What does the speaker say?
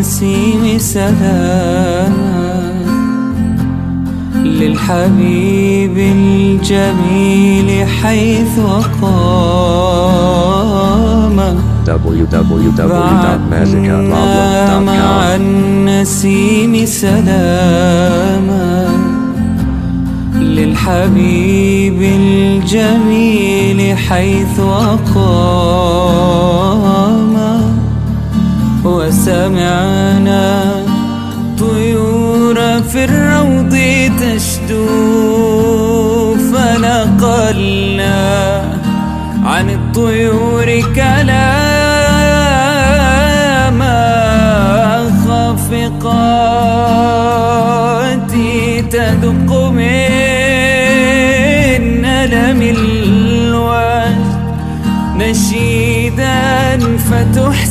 النسيم سلاما للحبيب الجميل حيث أقام. www.magicalawlung.com. مع النسيم سلاما للحبيب الجميل حيث أقام. وسمعنا طيور في الروض تشدو فنقلنا عن الطيور كلاما خافقات تدق من ألم الوجد نشيدا فتحسن